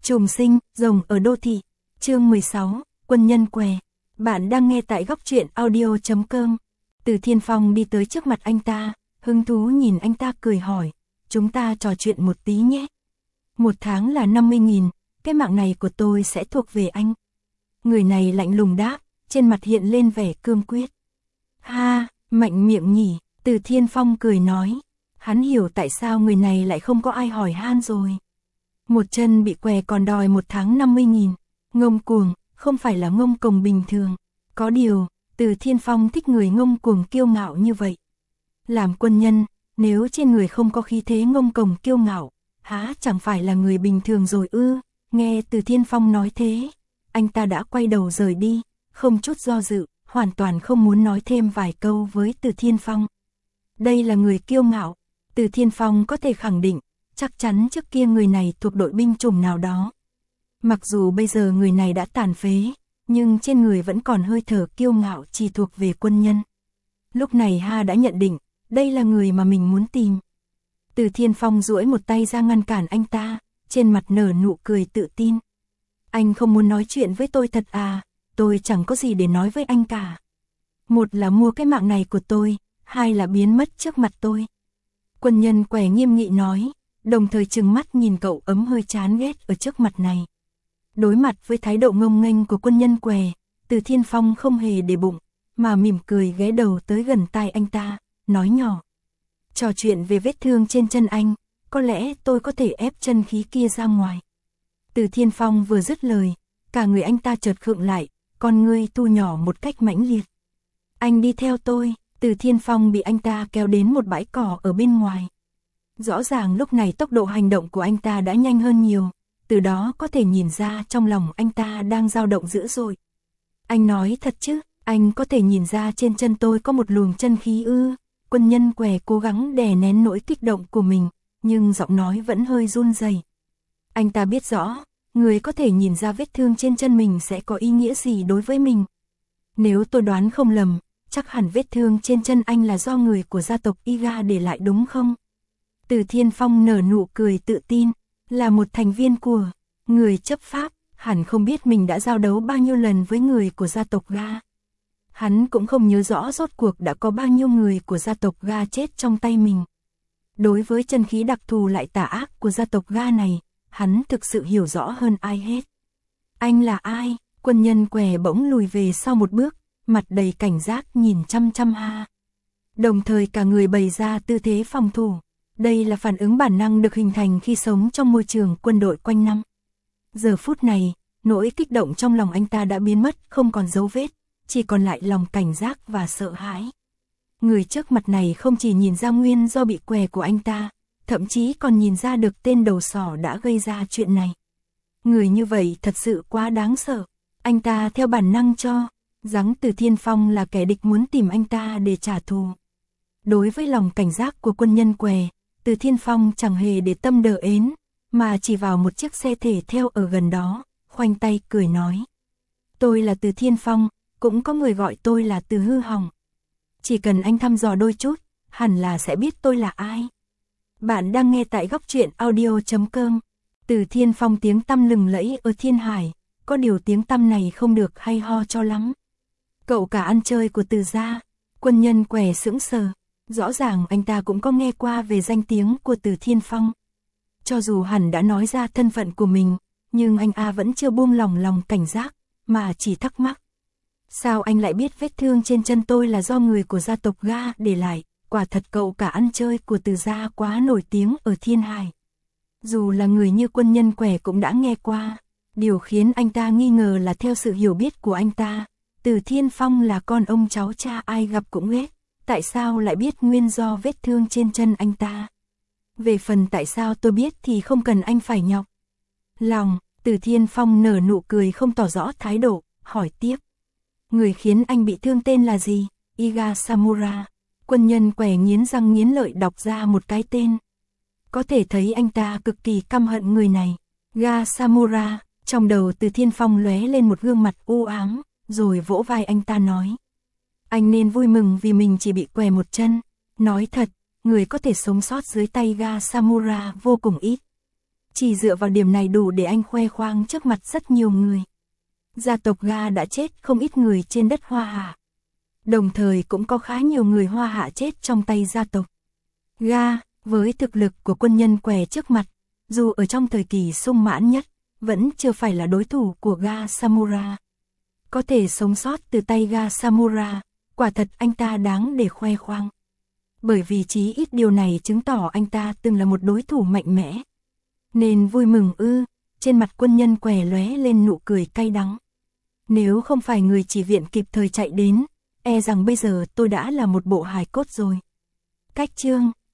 Trùng sinh, rồng ở đô thị. Chương 16, quân nhân què. Bạn đang nghe tại góc truyện audio.com. Từ Thiên Phong đi tới trước mặt anh ta, hứng thú nhìn anh ta cười hỏi, chúng ta trò chuyện một tí nhé. 1 tháng là 50.000, cái mạng này của tôi sẽ thuộc về anh. Người này lạnh lùng đáp, trên mặt hiện lên vẻ cương quyết. Ha, mạnh miệng nhỉ, Từ Thiên Phong cười nói. Hắn hiểu tại sao người này lại không có ai hỏi han rồi. Một chân bị què còn đòi 1 tháng 50.000. Ngông cuồng, không phải là ngông cuồng bình thường. Có điều, Từ Thiên Phong thích người ngông cuồng kiêu ngạo như vậy. Làm quân nhân, nếu trên người không có khí thế ngông cuồng kiêu ngạo, há chẳng phải là người bình thường rồi ư? Nghe Từ Thiên Phong nói thế, anh ta đã quay đầu rời đi, không chút do dự, hoàn toàn không muốn nói thêm vài câu với Từ Thiên Phong. Đây là người kiêu ngạo, Từ Thiên Phong có thể khẳng định, chắc chắn trước kia người này thuộc đội binh chủng nào đó. Mặc dù bây giờ người này đã tàn phế, nhưng trên người vẫn còn hơi thở kiêu ngạo chỉ thuộc về quân nhân. Lúc này Ha đã nhận định, đây là người mà mình muốn tìm. Từ Thiên Phong duỗi một tay ra ngăn cản anh ta, trên mặt nở nụ cười tự tin. Anh không muốn nói chuyện với tôi thật à, tôi chẳng có gì để nói với anh cả. Một là mua cái mạng này của tôi, hai là biến mất trước mặt tôi. Quân nhân què nghiêm nghị nói, đồng thời trừng mắt nhìn cậu ấm hơi chán ghét ở trước mặt này. Đối mặt với thái độ ngông nghênh của quân nhân què, Từ Thiên Phong không hề để bụng, mà mỉm cười ghé đầu tới gần tai anh ta, nói nhỏ. Trò chuyện về vết thương trên chân anh, có lẽ tôi có thể ép chân khí kia ra ngoài. Từ Thiên Phong vừa dứt lời, cả người anh ta chợt khựng lại, con ngươi thu nhỏ một cách mãnh liệt. Anh đi theo tôi. Từ Thiên Phong bị anh ta kéo đến một bãi cỏ ở bên ngoài. Rõ ràng lúc này tốc độ hành động của anh ta đã nhanh hơn nhiều, từ đó có thể nhìn ra trong lòng anh ta đang dao động dữ dội. Anh nói thật chứ, anh có thể nhìn ra trên chân tôi có một luồng chân khí ư? Quân nhân què cố gắng đè nén nỗi kích động của mình, nhưng giọng nói vẫn hơi run rẩy. Anh ta biết rõ, người có thể nhìn ra vết thương trên chân mình sẽ có ý nghĩa gì đối với mình. Nếu tôi đoán không lầm, chắc hẳn vết thương trên chân anh là do người của gia tộc Iga để lại đúng không? Từ Thiên Phong nở nụ cười tự tin, là một thành viên của người chấp pháp, hẳn không biết mình đã giao đấu bao nhiêu lần với người của gia tộc Ga. Hắn cũng không nhớ rõ rốt cuộc đã có bao nhiêu người của gia tộc Ga chết trong tay mình. Đối với chân khí đặc thù lại tà ác của gia tộc Ga này, hắn thực sự hiểu rõ hơn ai hết. Anh là ai? Quân nhân què bỗng lùi về sau một bước, mặt đầy cảnh giác nhìn chăm chăm Ha. Đồng thời cả người bày ra tư thế phòng thủ. Đây là phản ứng bản năng được hình thành khi sống trong môi trường quân đội quanh năm. Giờ phút này, nỗi kích động trong lòng anh ta đã biến mất, không còn dấu vết, chỉ còn lại lòng cảnh giác và sợ hãi. Người trước mặt này không chỉ nhìn ra nguyên do bị què của anh ta, thậm chí còn nhìn ra được tên đầu sỏ đã gây ra chuyện này. Người như vậy thật sự quá đáng sợ. Anh ta theo bản năng cho rằng Từ Thiên Phong là kẻ địch muốn tìm anh ta để trả thù. Đối với lòng cảnh giác của quân nhân què, Từ Thiên Phong chẳng hề để tâm đờ ến, mà chỉ vào một chiếc xe thể thao ở gần đó, khoanh tay cười nói. Tôi là Từ Thiên Phong, cũng có người gọi tôi là Từ Hư Hỏng. Chỉ cần anh thăm dò đôi chút, hẳn là sẽ biết tôi là ai. Bạn đang nghe tại góc truyện audio.com. Từ Thiên Phong tiếng tăm lừng lẫy ở Thiên Hải, có điều tiếng tăm này không được hay ho cho lắm. Cậu cả ăn chơi của Từ gia. Quân nhân què sững sờ. Rõ ràng anh ta cũng có nghe qua về danh tiếng của Từ Thiên Phong. Cho dù hẳn đã nói ra thân phận của mình, nhưng anh vẫn chưa buông lòng cảnh giác, mà chỉ thắc mắc. Sao anh lại biết vết thương trên chân tôi là do người của gia tộc Ga để lại? Quả thật cậu cả ăn chơi của Từ gia quá nổi tiếng ở Thiên Hải. Dù là người như quân nhân què cũng đã nghe qua. Điều khiến anh ta nghi ngờ là theo sự hiểu biết của anh ta, Từ Thiên Phong là con ông cháu cha ai gặp cũng ghét. Tại sao lại biết nguyên do vết thương trên chân anh ta? Về phần tại sao tôi biết thì không cần anh phải nhọc lòng. Từ Thiên Phong nở nụ cười không tỏ rõ thái độ, hỏi tiếp. Người khiến anh bị thương tên là gì? Iga Samura. Quân nhân què nghiến răng nghiến lợi đọc ra một cái tên. Có thể thấy anh ta cực kỳ căm hận người này. Ga Samura. Trong đầu Từ Thiên Phong lóe lên một gương mặt u ám, rồi vỗ vai anh ta nói. Anh nên vui mừng vì mình chỉ bị què một chân. Nói thật, người có thể sống sót dưới tay Ga Samura vô cùng ít. Chỉ dựa vào điểm này đủ để anh khoe khoang trước mặt rất nhiều người. Gia tộc Ga đã chết không ít người trên đất Hoa Hạ. Đồng thời cũng có khá nhiều người Hoa Hạ chết trong tay gia tộc Ga. Với thực lực của quân nhân què trước mặt, dù ở trong thời kỳ sung mãn nhất, vẫn chưa phải là đối thủ của Ga Samura. Có thể sống sót từ tay Ga Samura, quả thật anh ta đáng để khoe khoang. Bởi vì chí ít điều này chứng tỏ anh ta từng là một đối thủ mạnh mẽ. Nên vui mừng ư, trên mặt quân nhân què lóe lên nụ cười cay đắng. Nếu không phải người chỉ viện kịp thời chạy đến, e rằng bây giờ tôi đã là một bộ hài cốt rồi. Cách chương